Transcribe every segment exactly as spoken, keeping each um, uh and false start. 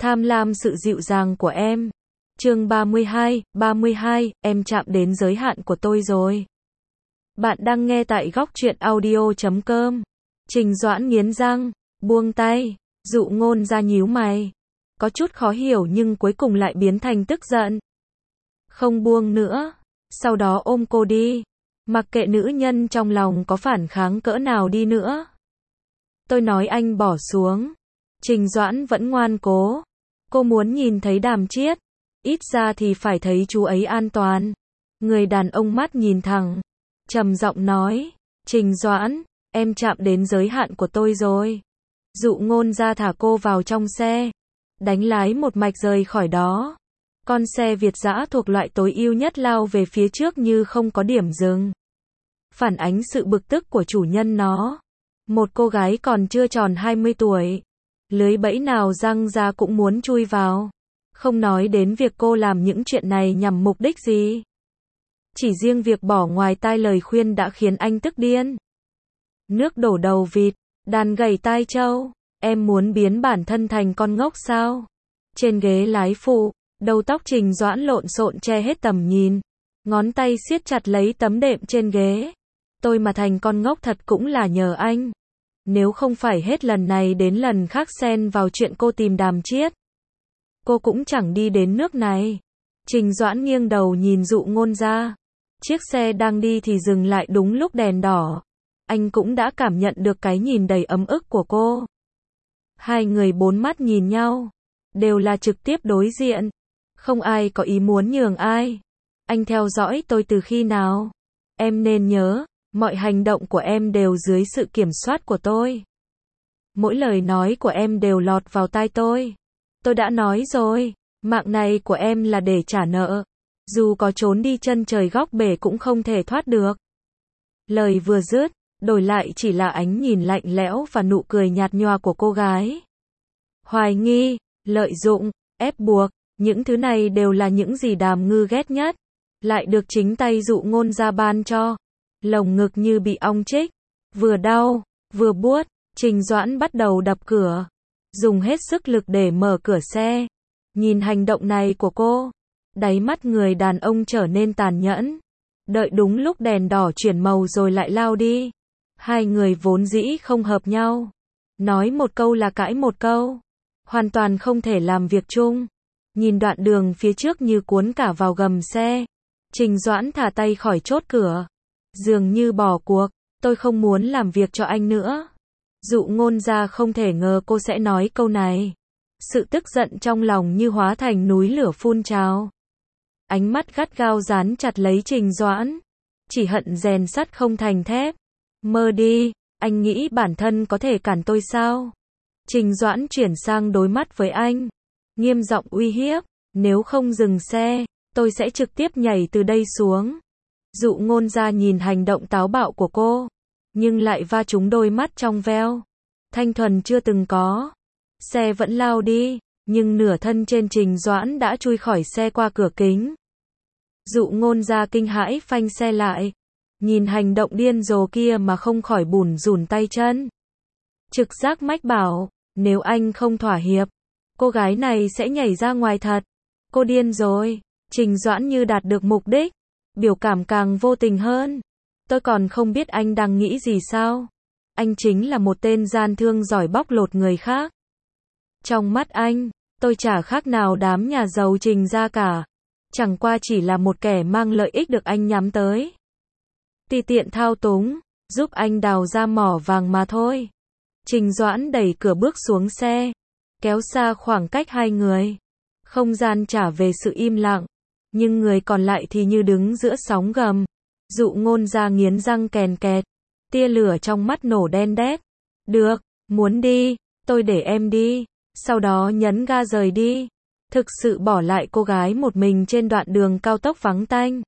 Tham lam sự dịu dàng của em. Chương ba mươi hai, ba mươi hai, em chạm đến giới hạn của tôi rồi. Bạn đang nghe tại góc truyện audio chấm com. Trình Doãn nghiến răng, buông tay, Dụ Ngôn ra nhíu mày. Có chút khó hiểu nhưng cuối cùng lại biến thành tức giận. Không buông nữa. Sau đó ôm cô đi. Mặc kệ nữ nhân trong lòng có phản kháng cỡ nào đi nữa. Tôi nói anh bỏ xuống. Trình Doãn vẫn ngoan cố. Cô muốn nhìn thấy Đàm Chiết. Ít ra thì phải thấy chú ấy an toàn. Người đàn ông mắt nhìn thẳng. Trầm giọng nói. Trình Doãn, em chạm đến giới hạn của tôi rồi. Dụ Ngôn ra thả cô vào trong xe. Đánh lái một mạch rời khỏi đó. Con xe Việt dã thuộc loại tối ưu nhất lao về phía trước như không có điểm dừng. Phản ánh sự bực tức của chủ nhân nó. Một cô gái còn chưa tròn hai mươi tuổi. Lưới bẫy nào răng ra cũng muốn chui vào. Không nói đến việc cô làm những chuyện này nhằm mục đích gì. Chỉ riêng việc bỏ ngoài tai lời khuyên đã khiến anh tức điên. Nước đổ đầu vịt, đàn gầy tai trâu. Em muốn biến bản thân thành con ngốc sao? Trên ghế lái phụ, đầu tóc Trình Doãn lộn xộn che hết tầm nhìn. Ngón tay siết chặt lấy tấm đệm trên ghế. Tôi mà thành con ngốc thật cũng là nhờ anh. Nếu không phải hết lần này đến lần khác xen vào chuyện cô tìm Đàm Chiết, cô cũng chẳng đi đến nước này. Trình Doãn nghiêng đầu nhìn Dụ Ngôn ra. Chiếc xe đang đi thì dừng lại đúng lúc đèn đỏ. Anh cũng đã cảm nhận được cái nhìn đầy ấm ức của cô. Hai người bốn mắt nhìn nhau. Đều là trực tiếp đối diện. Không ai có ý muốn nhường ai. Anh theo dõi tôi từ khi nào? Em nên nhớ, mọi hành động của em đều dưới sự kiểm soát của tôi. Mỗi lời nói của em đều lọt vào tai tôi. Tôi đã nói rồi, mạng này của em là để trả nợ. Dù có trốn đi chân trời góc bể cũng không thể thoát được. Lời vừa dứt, đổi lại chỉ là ánh nhìn lạnh lẽo và nụ cười nhạt nhòa của cô gái. Hoài nghi, lợi dụng, ép buộc, những thứ này đều là những gì Đàm Ngư ghét nhất. Lại được chính tay Dụ Ngôn ra ban cho. Lồng ngực như bị ong chích. Vừa đau, vừa buốt, Trình Doãn bắt đầu đập cửa. Dùng hết sức lực để mở cửa xe. Nhìn hành động này của cô, đáy mắt người đàn ông trở nên tàn nhẫn. Đợi đúng lúc đèn đỏ chuyển màu rồi lại lao đi. Hai người vốn dĩ không hợp nhau. Nói một câu là cãi một câu. Hoàn toàn không thể làm việc chung. Nhìn đoạn đường phía trước như cuốn cả vào gầm xe. Trình Doãn thả tay khỏi chốt cửa. Dường như bỏ cuộc. Tôi không muốn làm việc cho anh nữa. Dụ Ngôn ra không thể ngờ cô sẽ nói câu này. Sự tức giận trong lòng như hóa thành núi lửa phun trào. Ánh mắt gắt gao dán chặt lấy Trình Doãn. Chỉ hận rèn sắt không thành thép. Mơ đi, anh nghĩ bản thân có thể cản tôi sao? Trình Doãn chuyển sang đối mắt với anh. Nghiêm giọng uy hiếp. Nếu không dừng xe, tôi sẽ trực tiếp nhảy từ đây xuống. Dụ Ngôn ra nhìn hành động táo bạo của cô. Nhưng lại va trúng đôi mắt trong veo. Thanh thuần chưa từng có. Xe vẫn lao đi. Nhưng nửa thân trên Trình Doãn đã chui khỏi xe qua cửa kính. Dụ Ngôn ra kinh hãi phanh xe lại. Nhìn hành động điên rồ kia mà không khỏi bủn rủn tay chân. Trực giác mách bảo, nếu anh không thỏa hiệp, cô gái này sẽ nhảy ra ngoài thật. Cô điên rồi. Trình Doãn như đạt được mục đích. Biểu cảm càng vô tình hơn. Tôi còn không biết anh đang nghĩ gì sao. Anh chính là một tên gian thương giỏi bóc lột người khác. Trong mắt anh, tôi chả khác nào đám nhà giàu Trình ra cả. Chẳng qua chỉ là một kẻ mang lợi ích được anh nhắm tới. Tùy tiện thao túng, giúp anh đào ra mỏ vàng mà thôi. Trình Doãn đẩy cửa bước xuống xe. Kéo xa khoảng cách hai người. Không gian trả về sự im lặng. Nhưng người còn lại thì như đứng giữa sóng gầm. Dụ Ngôn ra nghiến răng kèn kẹt. Tia lửa trong mắt nổ đen đét. Được, muốn đi, tôi để em đi. Sau đó nhấn ga rời đi. Thực sự bỏ lại cô gái một mình trên đoạn đường cao tốc vắng tanh.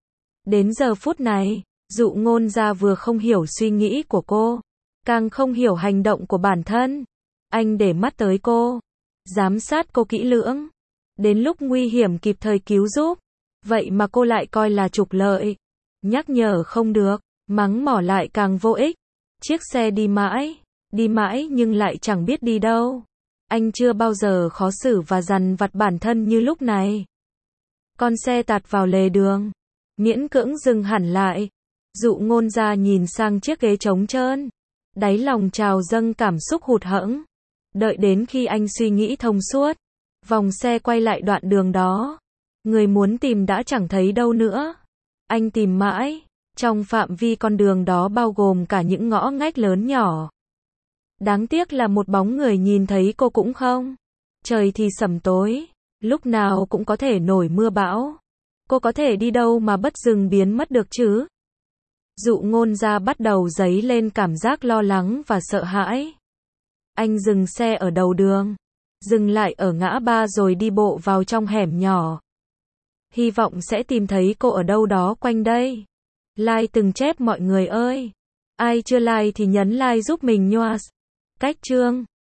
Đến giờ phút này, Dụ Ngôn ra vừa không hiểu suy nghĩ của cô. Càng không hiểu hành động của bản thân. Anh để mắt tới cô. Giám sát cô kỹ lưỡng. Đến lúc nguy hiểm kịp thời cứu giúp. Vậy mà cô lại coi là trục lợi. Nhắc nhở không được. Mắng mỏ lại càng vô ích. Chiếc xe đi mãi. Đi mãi nhưng lại chẳng biết đi đâu. Anh chưa bao giờ khó xử và dằn vặt bản thân như lúc này. Con xe tạt vào lề đường, miễn cưỡng dừng hẳn lại. Dụ Ngôn ra nhìn sang chiếc ghế trống trơn, đáy lòng trào dâng cảm xúc hụt hẫng. Đợi đến khi anh suy nghĩ thông suốt, vòng xe quay lại đoạn đường đó. Người muốn tìm đã chẳng thấy đâu nữa. Anh tìm mãi, trong phạm vi con đường đó bao gồm cả những ngõ ngách lớn nhỏ. Đáng tiếc là một bóng người nhìn thấy cô cũng không. Trời thì sẩm tối, lúc nào cũng có thể nổi mưa bão. Cô có thể đi đâu mà bất dừng biến mất được chứ? Dụ Ngôn ra bắt đầu dấy lên cảm giác lo lắng và sợ hãi. Anh dừng xe ở đầu đường, dừng lại ở ngã ba rồi đi bộ vào trong hẻm nhỏ. Hy vọng sẽ tìm thấy cô ở đâu đó quanh đây. Like từng chép mọi người ơi. Ai chưa like thì nhấn like giúp mình nhoa. Cách chương